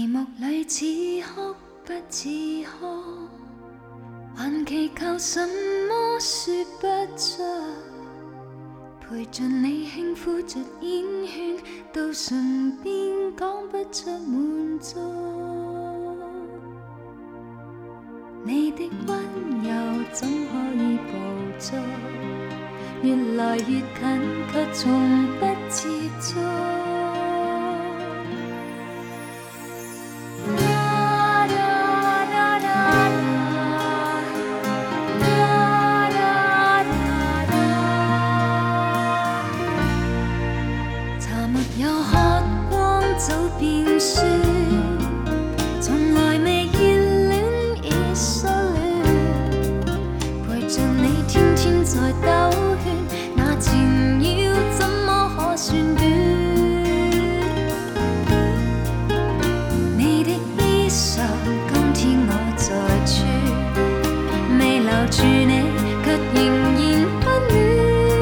目里似哭不似哭，还祈求什么说不出，陪着你轻呼着烟圈，到唇边讲不出满足。你的温柔怎可以捕捉？越来越近，却从不接触。茶没有喝光，早變酸。從來未熱戀已失戀，陪着你天天在兜圈，那纏繞怎麼可算短？你的衣裳今天我在穿，未留住你，卻仍然不暖。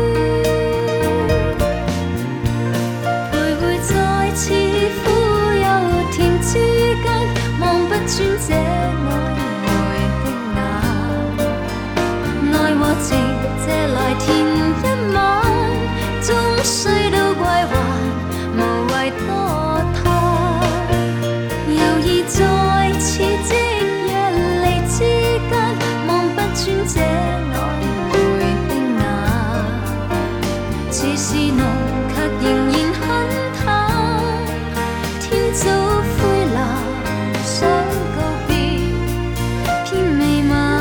徘徊在似苦又甜之間，望不穿這曖昧的眼。愛和情借來填一晚，終須都歸還，無謂多嘆。猶豫在似即若離之間，望不穿這曖昧的眼。似是濃，卻仍然很淡。天早灰藍，想告別，偏未晚。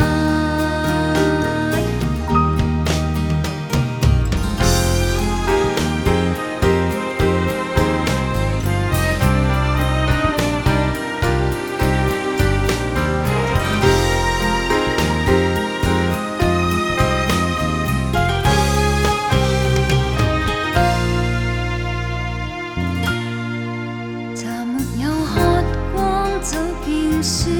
茶沒有喝光，早變酸。